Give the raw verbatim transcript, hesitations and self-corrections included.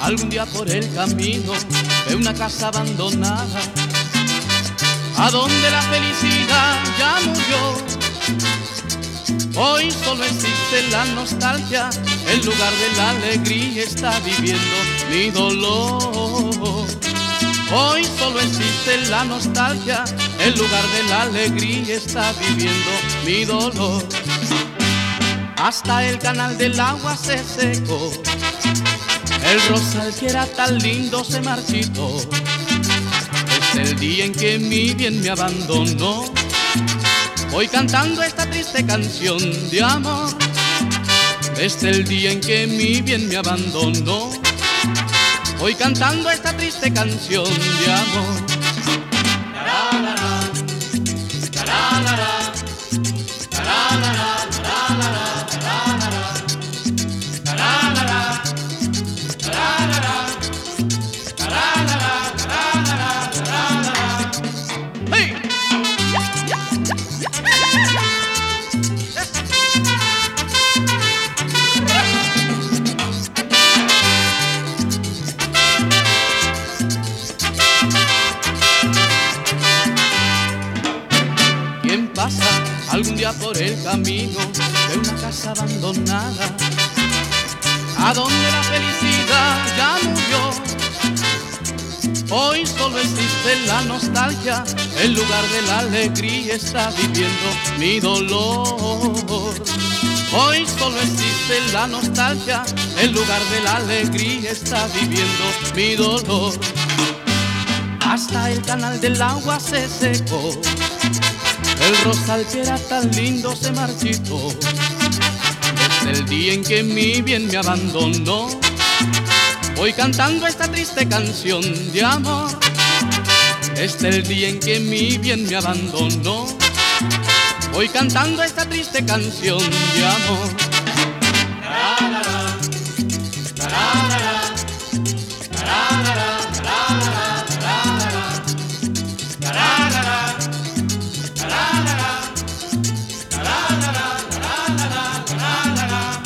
algún día por el camino de una casa abandonada, a donde la felicidad ya murió. Hoy solo existe la nostalgia, el lugar de la alegría está viviendo mi dolor. Hoy solo existe la nostalgia, el lugar de la alegría está viviendo mi dolor. Hasta el canal del agua se secó, el rosal que era tan lindo se marchitó. Es el día en que mi bien me abandonó, hoy cantando esta triste canción de amor. Desde el día en que mi bien me abandonó, hoy cantando esta triste canción de amor. Pasa algún día por el camino de una casa abandonada, a donde la felicidad ya murió. Hoy solo existe la nostalgia, el lugar de la alegría está viviendo mi dolor. Hoy solo existe la nostalgia, el lugar de la alegría está viviendo mi dolor. Hasta el canal del agua se secó, el rosal que era tan lindo se marchitó. Desde el día en que mi bien me abandonó, hoy cantando esta triste canción de amor. Desde el día en que mi bien me abandonó, hoy cantando esta triste canción de amor. La la la la la la la la la la la la la la.